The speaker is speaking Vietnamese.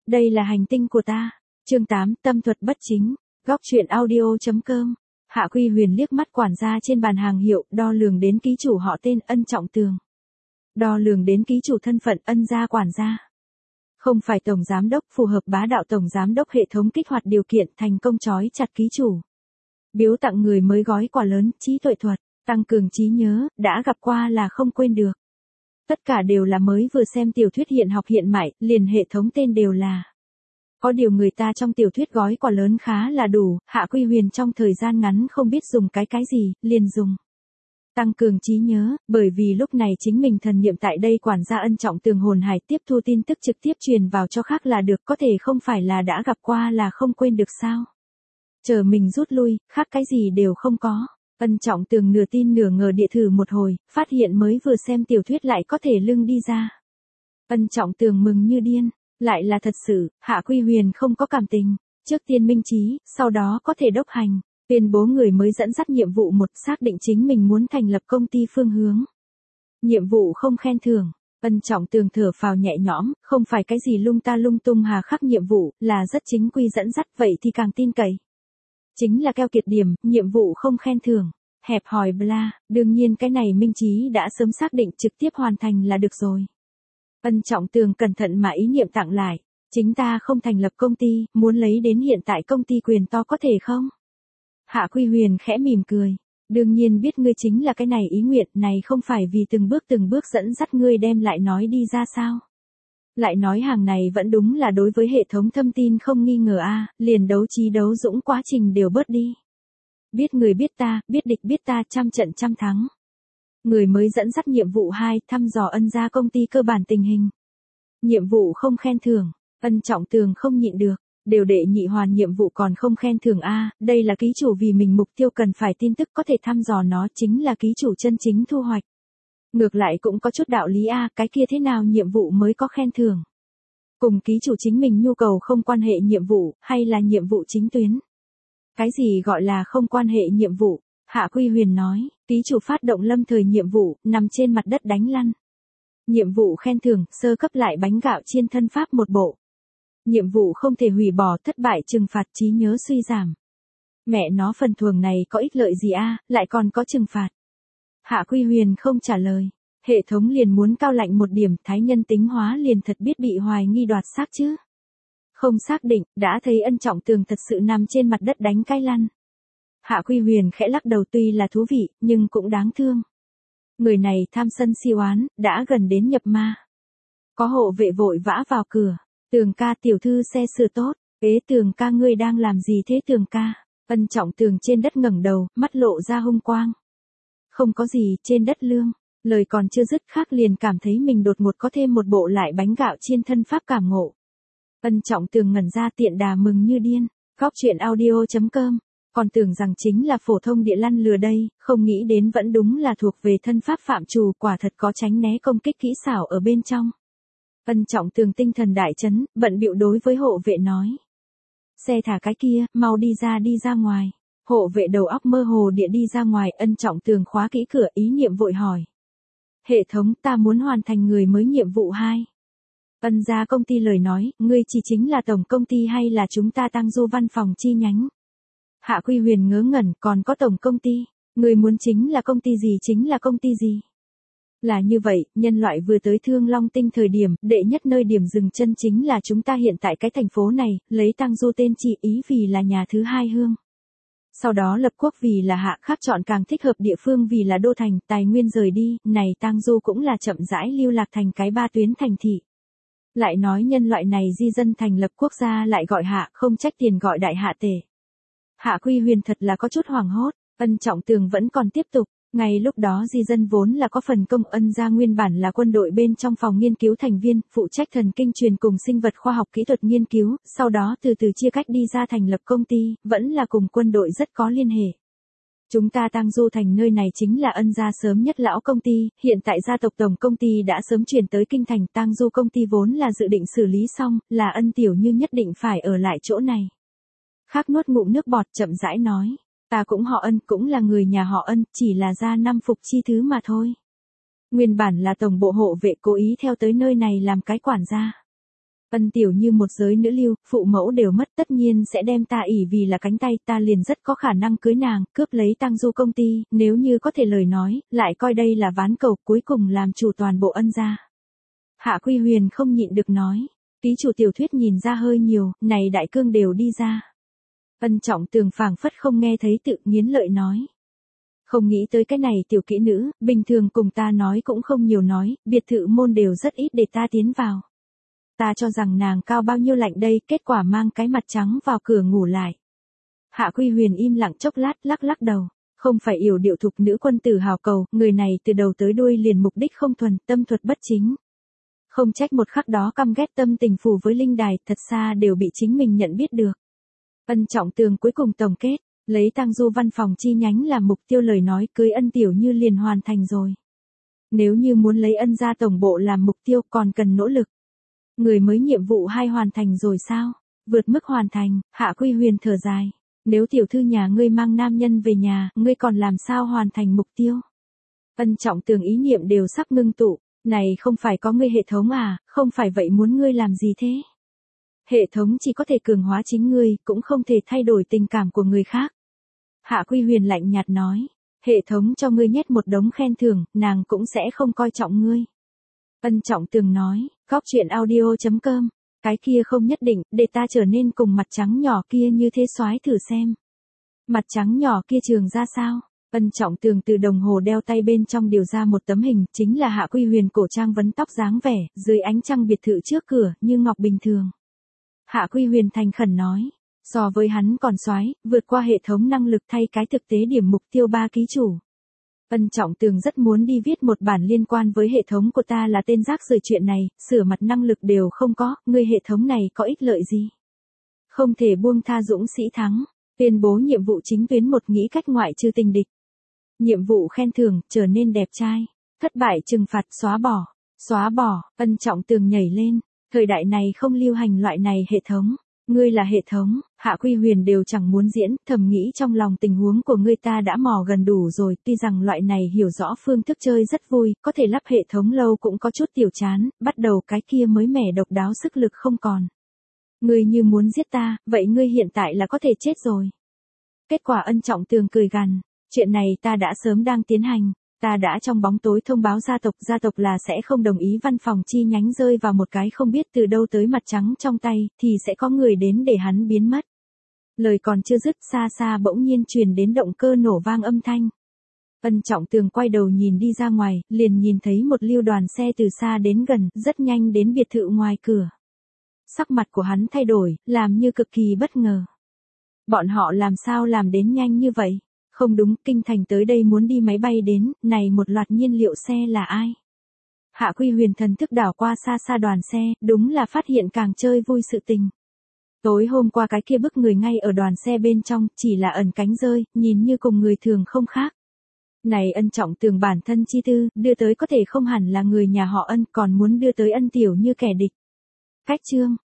Đây là hành tinh của ta. Chương 8, tâm thuật bất chính. Góc truyện audio.com. Hạ Quy Huyền liếc mắt quản gia trên bàn hàng hiệu, đo lường đến ký chủ họ tên Ân Trọng Tường. Đo lường đến ký chủ thân phận Ân gia quản gia. Không phải tổng giám đốc, phù hợp bá đạo tổng giám đốc hệ thống kích hoạt điều kiện thành công trói chặt ký chủ. Biếu tặng người mới gói quà lớn, trí tuệ thuật, tăng cường trí nhớ, đã gặp qua là không quên được. Tất cả đều là mới vừa xem tiểu thuyết hiện học hiện mãi, liền hệ thống tên đều là. Có điều người ta trong tiểu thuyết gói quà lớn khá là đủ, Hạ Quy Huyền trong thời gian ngắn không biết dùng cái gì, liền dùng. Tăng cường trí nhớ, bởi vì lúc này chính mình thần niệm tại đây quản gia Ân Trọng Tường hồn hải tiếp thu tin tức trực tiếp truyền vào cho khác là được, có thể không phải là đã gặp qua là không quên được sao. Chờ mình rút lui, khác cái gì đều không có. Ân Trọng Tường nửa tin nửa ngờ địa thử một hồi, phát hiện mới vừa xem tiểu thuyết lại có thể lưng đi ra. Ân Trọng Tường mừng như điên, lại là thật sự, Hạ Quy Huyền không có cảm tình, trước tiên minh trí, sau đó có thể đốc hành, tuyên bố người mới dẫn dắt nhiệm vụ một, xác định chính mình muốn thành lập công ty phương hướng. Nhiệm vụ không khen thưởng. Ân Trọng Tường thở phào nhẹ nhõm, không phải cái gì lung ta lung tung hà khắc nhiệm vụ, là rất chính quy dẫn dắt, vậy thì càng tin cậy. Chính là keo kiệt điểm, nhiệm vụ không khen thưởng, hẹp hòi bla, đương nhiên cái này minh trí đã sớm xác định trực tiếp hoàn thành là được rồi. Ân Trọng Tường cẩn thận mà ý niệm tặng lại, chính ta không thành lập công ty, muốn lấy đến hiện tại công ty quyền to có thể không? Hạ Quy Huyền khẽ mỉm cười, đương nhiên biết ngươi chính là cái này ý nguyện, này không phải vì từng bước dẫn dắt ngươi đem lại nói đi ra sao? Lại nói hàng này vẫn đúng là đối với hệ thống thông tin không nghi ngờ a, liền đấu trí đấu dũng quá trình đều bớt đi. Biết người biết ta, biết địch biết ta, trăm trận trăm thắng. Người mới dẫn dắt nhiệm vụ 2, thăm dò Ân gia công ty cơ bản tình hình. Nhiệm vụ không khen thưởng, Ân Trọng Tường không nhịn được, đều đệ nhị hoàn nhiệm vụ còn không khen thưởng a, đây là ký chủ vì mình mục tiêu cần phải tin tức có thể thăm dò nó chính là ký chủ chân chính thu hoạch. Ngược lại cũng có chút đạo lý a, cái kia thế nào nhiệm vụ mới có khen thưởng? Cùng ký chủ chính mình nhu cầu không quan hệ nhiệm vụ, hay là nhiệm vụ chính tuyến? Cái gì gọi là không quan hệ nhiệm vụ? Hạ Quy Huyền nói, ký chủ phát động lâm thời nhiệm vụ, nằm trên mặt đất đánh lăn. Nhiệm vụ khen thưởng, sơ cấp lại bánh gạo chiên thân pháp một bộ. Nhiệm vụ không thể hủy bỏ, thất bại trừng phạt, trí nhớ suy giảm. Mẹ nó phần thưởng này có ích lợi gì a, lại còn có trừng phạt. Hạ Quy Huyền không trả lời, hệ thống liền muốn cao lạnh một điểm, thái nhân tính hóa liền thật biết bị hoài nghi đoạt xác chứ. Không xác định, đã thấy Ân Trọng Tường thật sự nằm trên mặt đất đánh cái lăn. Hạ Quy Huyền khẽ lắc đầu, tuy là thú vị, nhưng cũng đáng thương. Người này tham sân si oán, đã gần đến nhập ma. Có hộ vệ vội vã vào cửa, Tường ca tiểu thư xe sửa tốt, ế Tường ca ngươi đang làm gì thế Tường ca? Ân Trọng Tường trên đất ngẩng đầu, mắt lộ ra hung quang. Không có gì, trên đất lương, lời còn chưa dứt khác liền cảm thấy mình đột ngột có thêm một bộ lại bánh gạo chiên thân pháp cảm ngộ. Ân Trọng Tường ngẩn ra tiện đà mừng như điên, góc truyện audio.com. Còn tưởng rằng chính là phổ thông địa lăn lừa đây, không nghĩ đến vẫn đúng là thuộc về thân pháp phạm trù, quả thật có tránh né công kích kỹ xảo ở bên trong. Ân Trọng Tường tinh thần đại chấn, bận bịu đối với hộ vệ nói. Xe thả cái kia, mau đi ra ngoài. Hộ vệ đầu óc mơ hồ địa đi ra ngoài, Ân Trọng Tường khóa kỹ cửa, ý niệm vội hỏi. Hệ thống, ta muốn hoàn thành người mới nhiệm vụ 2. Ân gia công ty lời nói, ngươi chỉ chính là tổng công ty hay là chúng ta Tăng Du văn phòng chi nhánh? Hạ Quy Huyền ngớ ngẩn, còn có tổng công ty, người muốn chính là công ty gì? Là như vậy, nhân loại vừa tới Thương Long Tinh thời điểm, đệ nhất nơi điểm dừng chân chính là chúng ta hiện tại cái thành phố này, lấy Tăng Du tên trị ý vì là nhà thứ 2 hương. Sau đó lập quốc vì là hạ, khác chọn càng thích hợp địa phương vì là đô thành, tài nguyên rời đi, này Tăng Du cũng là chậm rãi lưu lạc thành cái 3 tuyến thành thị. Lại nói nhân loại này di dân thành lập quốc gia lại gọi hạ, không trách tiền gọi đại hạ tể. Hạ Quy Huyền thật là có chút hoảng hốt, Ân Trọng Tường vẫn còn tiếp tục, ngay lúc đó di dân vốn là có phần công, Ân gia nguyên bản là quân đội bên trong phòng nghiên cứu thành viên, phụ trách thần kinh truyền cùng sinh vật khoa học kỹ thuật nghiên cứu, sau đó từ từ chia cách đi ra thành lập công ty, vẫn là cùng quân đội rất có liên hệ. Chúng ta Tăng Du thành nơi này chính là Ân gia sớm nhất lão công ty, hiện tại gia tộc tổng công ty đã sớm chuyển tới kinh thành, Tăng Du công ty vốn là dự định xử lý xong, là Ân tiểu như nhất định phải ở lại chỗ này. Khác nuốt ngụm nước bọt chậm rãi nói, ta cũng họ Ân, cũng là người nhà họ Ân, chỉ là gia năm phục chi thứ mà thôi. Nguyên bản là tổng bộ hộ vệ cố ý theo tới nơi này làm cái quản gia. Ân Tiểu Như một giới nữ lưu, phụ mẫu đều mất tất nhiên sẽ đem ta ỷ vì là cánh tay, ta liền rất có khả năng cưới nàng, cướp lấy Tang Du công ty, nếu như có thể lời nói, lại coi đây là ván cầu, cuối cùng làm chủ toàn bộ Ân gia. Hạ Quy Huyền không nhịn được nói, ký chủ tiểu thuyết nhìn ra hơi nhiều, này đại cương đều đi ra. Ân Trọng Tường phảng phất không nghe thấy tự nghiến lợi nói. Không nghĩ tới cái này tiểu kỹ nữ, bình thường cùng ta nói cũng không nhiều nói, biệt thự môn đều rất ít để ta tiến vào. Ta cho rằng nàng cao bao nhiêu lạnh đây, kết quả mang cái mặt trắng vào cửa ngủ lại. Hạ Quy Huyền im lặng chốc lát, lắc lắc đầu. Không phải yểu điệu thục nữ quân tử hào cầu, người này từ đầu tới đuôi liền mục đích không thuần, tâm thuật bất chính. Không trách một khắc đó căm ghét tâm tình phù với linh đài, thật xa đều bị chính mình nhận biết được. Ân Trọng Tường cuối cùng tổng kết, lấy Tang Du văn phòng chi nhánh làm mục tiêu lời nói cưới Ân Tiểu Như liền hoàn thành rồi. Nếu như muốn lấy Ân gia tổng bộ làm mục tiêu còn cần nỗ lực. Người mới nhiệm vụ 2 hoàn thành rồi sao? Vượt mức hoàn thành, Hạ Quy Huyền thở dài. Nếu tiểu thư nhà ngươi mang nam nhân về nhà, ngươi còn làm sao hoàn thành mục tiêu? Ân Trọng Tường ý niệm đều sắp ngưng tụ. Này không phải có ngươi hệ thống à, không phải vậy muốn ngươi làm gì thế? Hệ thống chỉ có thể cường hóa chính ngươi, cũng không thể thay đổi tình cảm của người khác. Hạ Quy Huyền lạnh nhạt nói, hệ thống cho ngươi nhét một đống khen thưởng, nàng cũng sẽ không coi trọng ngươi. Ân Trọng Tường nói, góc chuyện audio.com, cái kia không nhất định, để ta trở nên cùng mặt trắng nhỏ kia như thế soái thử xem. Mặt trắng nhỏ kia trường ra sao? Ân Trọng Tường từ đồng hồ đeo tay bên trong điều ra một tấm hình, chính là Hạ Quy Huyền cổ trang vấn tóc dáng vẻ, dưới ánh trăng biệt thự trước cửa, như ngọc bình thường. Hạ Quy Huyền thành khẩn nói, so với hắn còn soái, vượt qua hệ thống năng lực thay cái thực tế điểm mục tiêu 3 ký chủ. Ân Trọng Tường rất muốn đi viết một bản liên quan với hệ thống của ta là tên rác rưởi chuyện này, sửa mặt năng lực đều không có, người hệ thống này có ích lợi gì? Không thể buông tha dũng sĩ thắng, tuyên bố nhiệm vụ chính tuyến một nghĩ cách ngoại trừ tình địch. Nhiệm vụ khen thưởng, trở nên đẹp trai. Thất bại trừng phạt, xóa bỏ, Ân Trọng Tường nhảy lên. Thời đại này không lưu hành loại này hệ thống. Ngươi là hệ thống, Hạ Quy Huyền đều chẳng muốn diễn, thầm nghĩ trong lòng tình huống của ngươi ta đã mò gần đủ rồi, tuy rằng loại này hiểu rõ phương thức chơi rất vui, có thể lắp hệ thống lâu cũng có chút tiểu chán, bắt đầu cái kia mới mẻ độc đáo sức lực không còn. Ngươi như muốn giết ta, vậy ngươi hiện tại là có thể chết rồi. Kết quả Ân Trọng Tường cười gằn. Chuyện này ta đã sớm đang tiến hành, ta đã trong bóng tối thông báo gia tộc là sẽ không đồng ý văn phòng chi nhánh rơi vào một cái không biết từ đâu tới mặt trắng trong tay, thì sẽ có người đến để hắn biến mất. Lời còn chưa dứt, xa xa bỗng nhiên truyền đến động cơ nổ vang âm thanh. Ân Trọng Tường quay đầu nhìn đi ra ngoài, liền nhìn thấy một lưu đoàn xe từ xa đến gần, rất nhanh đến biệt thự ngoài cửa. Sắc mặt của hắn thay đổi, làm như cực kỳ bất ngờ. Bọn họ làm sao làm đến nhanh như vậy? Không đúng, kinh thành tới đây muốn đi máy bay đến, này một loạt nhiên liệu xe là ai? Hạ Quy Huyền thần thức đảo qua xa xa đoàn xe, đúng là phát hiện càng chơi vui sự tình. Tối hôm qua cái kia bức người ngay ở đoàn xe bên trong, chỉ là ẩn cánh rơi, nhìn như cùng người thường không khác. Này Ân Trọng Tường bản thân chi tư, đưa tới có thể không hẳn là người nhà họ Ân, còn muốn đưa tới Ân Tiểu Như kẻ địch. Cách chương,